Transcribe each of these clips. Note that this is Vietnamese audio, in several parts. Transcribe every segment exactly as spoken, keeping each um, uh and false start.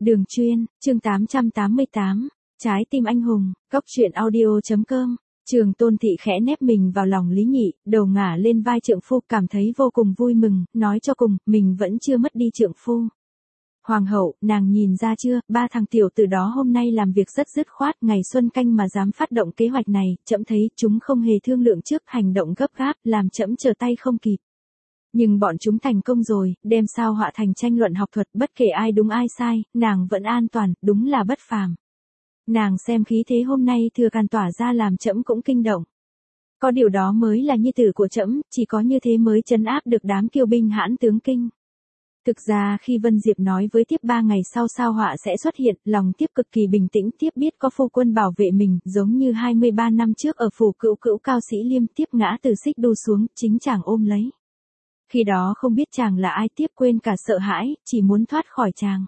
Đường chuyên, chương tám trăm tám mươi tám, Trái tim anh hùng, góc truyện audio.com. Trường Tôn Thị khẽ nép mình vào lòng Lý Nhị, đầu ngả lên vai trượng phu, cảm thấy vô cùng vui mừng, nói cho cùng, mình vẫn chưa mất đi trượng phu. Hoàng hậu, nàng nhìn ra chưa, ba thằng tiểu tử đó hôm nay làm việc rất dứt khoát, ngày xuân canh mà dám phát động kế hoạch này, trẫm thấy chúng không hề thương lượng trước, hành động gấp gáp, làm trẫm trở tay không kịp. Nhưng bọn chúng thành công rồi, đem sao họa thành tranh luận học thuật, bất kể ai đúng ai sai, nàng vẫn an toàn, đúng là bất phàm. Nàng xem khí thế hôm nay Thừa Càn tỏa ra làm trẫm cũng kinh động. Có điều đó mới là nhi tử của trẫm, chỉ có như thế mới trấn áp được đám kiêu binh hãn tướng kinh. Thực ra khi Vân Diệp nói với Tiếp ba ngày sau sao họa sẽ xuất hiện, lòng Tiếp cực kỳ bình tĩnh, Tiếp biết có phu quân bảo vệ mình, giống như hai mươi ba năm trước ở phủ cữu cữu Cao Sĩ Liêm, Tiếp ngã từ xích đu xuống, chính chàng ôm lấy. Khi đó không biết chàng là ai, Tiếp quên cả sợ hãi, chỉ muốn thoát khỏi chàng.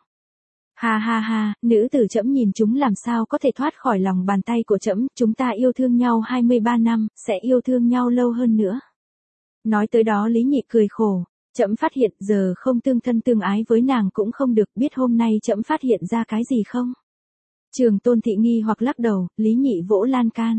Ha ha ha, nữ tử trẫm nhìn chúng làm sao có thể thoát khỏi lòng bàn tay của trẫm, chúng ta yêu thương nhau hai mươi ba năm, sẽ yêu thương nhau lâu hơn nữa. Nói tới đó Lý Nhị cười khổ, trẫm phát hiện giờ không tương thân tương ái với nàng cũng không được, biết hôm nay trẫm phát hiện ra cái gì không? Trường Tôn Thị nghi hoặc lắc đầu, Lý Nhị vỗ lan can.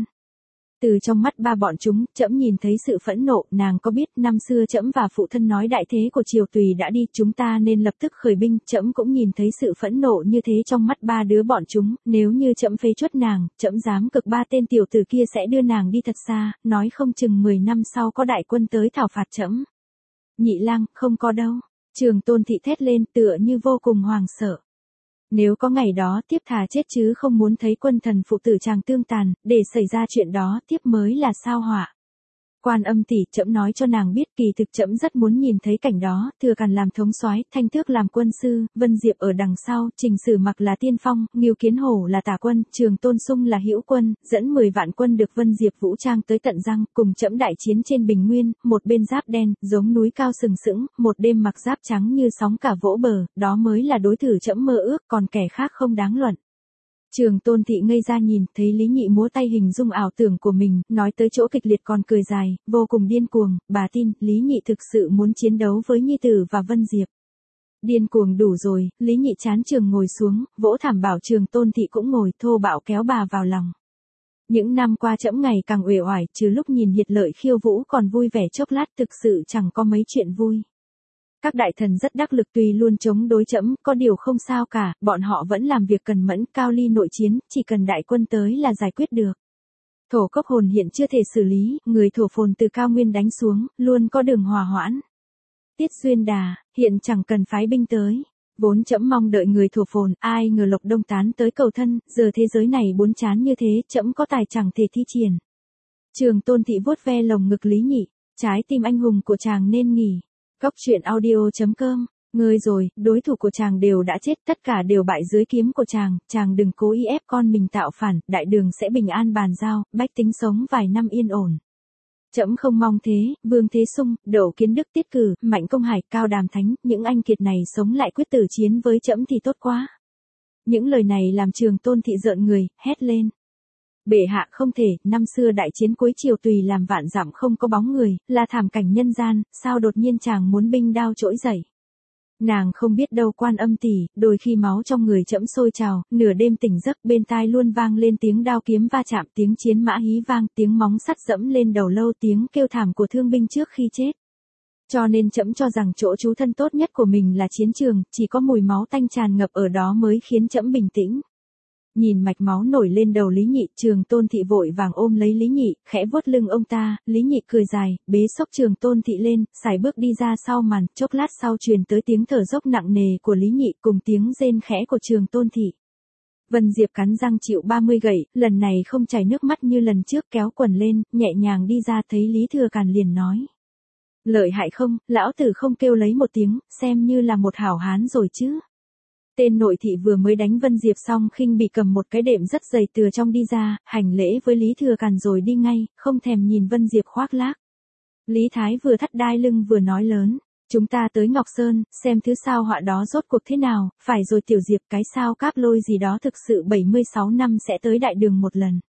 Từ trong mắt ba bọn chúng, trẫm nhìn thấy sự phẫn nộ, nàng có biết năm xưa trẫm và phụ thân nói đại thế của Triều Tùy đã đi, chúng ta nên lập tức khởi binh, trẫm cũng nhìn thấy sự phẫn nộ như thế trong mắt ba đứa bọn chúng, nếu như trẫm phế truất nàng, trẫm dám cực ba tên tiểu tử kia sẽ đưa nàng đi thật xa, nói không chừng mười năm sau có đại quân tới thảo phạt trẫm. Nhị lang, không có đâu. Trường Tôn Thị thét lên tựa như vô cùng hoàng sợ. Nếu có ngày đó Tiếp thà chết chứ không muốn thấy quân thần phụ tử chàng tương tàn, để xảy ra chuyện đó Tiếp mới là sao họa. Quan Âm tỷ, trẫm nói cho nàng biết, kỳ thực trẫm rất muốn nhìn thấy cảnh đó, Thừa Càn làm thống soái, Thanh Thước làm quân sư, Vân Diệp ở đằng sau, Trình Sử Mặc là tiên phong, Ngưu Kiến Hổ là tả quân, Trường Tôn Sung là hữu quân, dẫn mười vạn quân được Vân Diệp vũ trang tới tận răng, cùng trẫm đại chiến trên bình nguyên, một bên giáp đen, giống núi cao sừng sững, một đêm mặc giáp trắng như sóng cả vỗ bờ, đó mới là đối thủ trẫm mơ ước, còn kẻ khác không đáng luận. Trường Tôn Thị ngây ra nhìn, thấy Lý Nhị múa tay hình dung ảo tưởng của mình, nói tới chỗ kịch liệt còn cười dài, vô cùng điên cuồng, bà tin, Lý Nhị thực sự muốn chiến đấu với nhi tử và Vân Diệp. Điên cuồng đủ rồi, Lý Nhị chán trường ngồi xuống, vỗ thảm bảo Trường Tôn Thị cũng ngồi, thô bạo kéo bà vào lòng. Những năm qua trẫm ngày càng uể oải, trừ lúc nhìn Hiệt Lợi khiêu vũ còn vui vẻ chốc lát, thực sự chẳng có mấy chuyện vui. Các đại thần rất đắc lực tuy luôn chống đối trẫm, có điều không sao cả, bọn họ vẫn làm việc cần mẫn, cao ly nội chiến, chỉ cần đại quân tới là giải quyết được. Thổ Cốc Hồn hiện chưa thể xử lý, người thổ phồn từ cao nguyên đánh xuống, luôn có đường hòa hoãn. Tiết Xuyên Đà, hiện chẳng cần phái binh tới. Vốn trẫm mong đợi người thổ phồn, ai ngờ Lộc Đông Tán tới cầu thân, giờ thế giới này bốn chán như thế, trẫm có tài chẳng thể thi triển. Trường Tôn Thị vuốt ve lồng ngực Lý Nhị, trái tim anh hùng của chàng nên nghỉ. Góc truyện audio.com, ngơi rồi, đối thủ của chàng đều đã chết, tất cả đều bại dưới kiếm của chàng, chàng đừng cố ý ép con mình tạo phản, đại đường sẽ bình an bàn giao, bách tính sống vài năm yên ổn. Trẫm không mong thế, Vương Thế Sung, Đậu Kiến Đức Tiết Cử, Mạnh Công Hải, Cao Đàm Thánh, những anh kiệt này sống lại quyết tử chiến với trẫm thì tốt quá. Những lời này làm Trường Tôn Thị rợn người, hét lên. Bệ hạ không thể, năm xưa đại chiến cuối Triều Tùy làm vạn dặm không có bóng người, là thảm cảnh nhân gian, sao đột nhiên chàng muốn binh đao trỗi dậy. Nàng không biết đâu Quan Âm tỷ, đôi khi máu trong người trẫm sôi trào, nửa đêm tỉnh giấc bên tai luôn vang lên tiếng đao kiếm va chạm, tiếng chiến mã hí vang, tiếng móng sắt dẫm lên đầu lâu, tiếng kêu thảm của thương binh trước khi chết. Cho nên trẫm cho rằng chỗ trú thân tốt nhất của mình là chiến trường, chỉ có mùi máu tanh tràn ngập ở đó mới khiến trẫm bình tĩnh. Nhìn mạch máu nổi lên đầu Lý Nhị, Trường Tôn Thị vội vàng ôm lấy Lý Nhị, khẽ vuốt lưng ông ta, Lý Nhị cười dài, bế xốc Trường Tôn Thị lên, sải bước đi ra sau màn, chốc lát sau truyền tới tiếng thở dốc nặng nề của Lý Nhị cùng tiếng rên khẽ của Trường Tôn Thị. Vân Diệp cắn răng chịu ba mươi gậy, lần này không chảy nước mắt như lần trước, kéo quần lên, nhẹ nhàng đi ra, thấy Lý Thừa Càn liền nói. Lợi hại không, lão tử không kêu lấy một tiếng, xem như là một hảo hán rồi chứ. Tên nội thị vừa mới đánh Vân Diệp xong khinh bị cầm một cái đệm rất dày từ trong đi ra, hành lễ với Lý Thừa Càn rồi đi ngay, không thèm nhìn Vân Diệp khoác lác. Lý Thái vừa thắt đai lưng vừa nói lớn, chúng ta tới Ngọc Sơn, xem thứ sao họa đó rốt cuộc thế nào, phải rồi Tiểu Diệp, cái sao Cáp Lôi gì đó thực sự bảy mươi sáu năm sẽ tới đại đường một lần.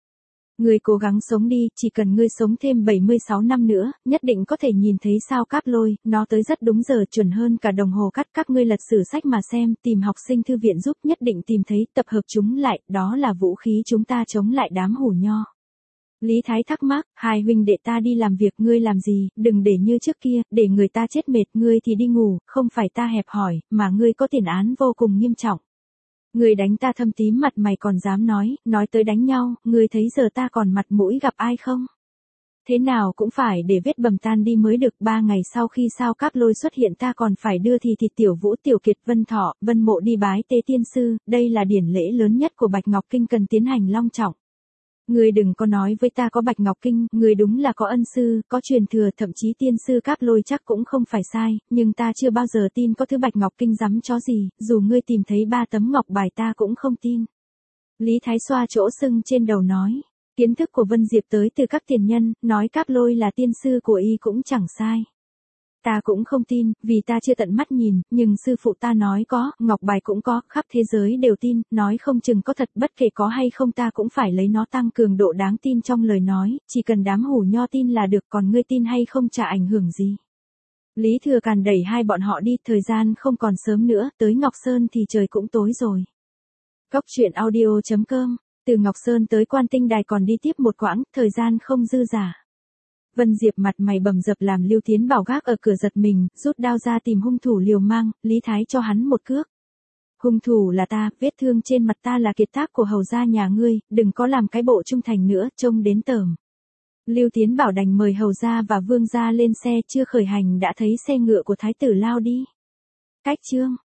Ngươi cố gắng sống đi, chỉ cần ngươi sống thêm bảy mươi sáu năm nữa, nhất định có thể nhìn thấy sao Cáp Lôi, nó tới rất đúng giờ, chuẩn hơn cả đồng hồ cắt. Các ngươi lật sử sách mà xem, tìm học sinh thư viện giúp, nhất định tìm thấy, tập hợp chúng lại, đó là vũ khí chúng ta chống lại đám hủ nho. Lý Thái thắc mắc, hai huynh đệ ta đi làm việc, ngươi làm gì, đừng để như trước kia, để người ta chết mệt, ngươi thì đi ngủ, không phải ta hẹp hỏi, mà ngươi có tiền án vô cùng nghiêm trọng. Ngươi đánh ta thâm tím mặt mày còn dám nói, nói tới đánh nhau, ngươi thấy giờ ta còn mặt mũi gặp ai không? Thế nào cũng phải để vết bầm tan đi mới được. Ba ngày sau khi sao Cáp Lôi xuất hiện, ta còn phải đưa thì thịt Tiểu Vũ, Tiểu Kiệt, Vân Thọ, Vân Mộ đi bái tế tiên sư, đây là điển lễ lớn nhất của Bạch Ngọc Kinh, cần tiến hành long trọng. Ngươi đừng có nói với ta có Bạch Ngọc Kinh, ngươi đúng là có ân sư, có truyền thừa, thậm chí tiên sư Cáp Lôi chắc cũng không phải sai, nhưng ta chưa bao giờ tin có thứ Bạch Ngọc Kinh rắm chó gì, dù ngươi tìm thấy ba tấm ngọc bài ta cũng không tin. Lý Thái xoa chỗ sưng trên đầu nói, kiến thức của Vân Diệp tới từ các tiền nhân, nói Cáp Lôi là tiên sư của y cũng chẳng sai. Ta cũng không tin, vì ta chưa tận mắt nhìn, nhưng sư phụ ta nói có, ngọc bài cũng có, khắp thế giới đều tin, nói không chừng có thật, bất kể có hay không ta cũng phải lấy nó tăng cường độ đáng tin trong lời nói, chỉ cần đám hủ nho tin là được, còn ngươi tin hay không chả ảnh hưởng gì. Lý Thừa Càn đẩy hai bọn họ đi, thời gian không còn sớm nữa, tới Ngọc Sơn thì trời cũng tối rồi. Cốc truyện audio chấm com, từ Ngọc Sơn tới Quan Tinh Đài còn đi tiếp một quãng, thời gian không dư dả. Vân Diệp mặt mày bầm dập làm Lưu Tiến Bảo gác ở cửa giật mình, rút đao ra tìm hung thủ liều mang, Lý Thái cho hắn một cước. Hung thủ là ta, vết thương trên mặt ta là kiệt tác của hầu gia nhà ngươi, đừng có làm cái bộ trung thành nữa, trông đến tởm. Lưu Tiến Bảo đành mời hầu gia và vương gia lên xe, chưa khởi hành đã thấy xe ngựa của thái tử lao đi. Cách chương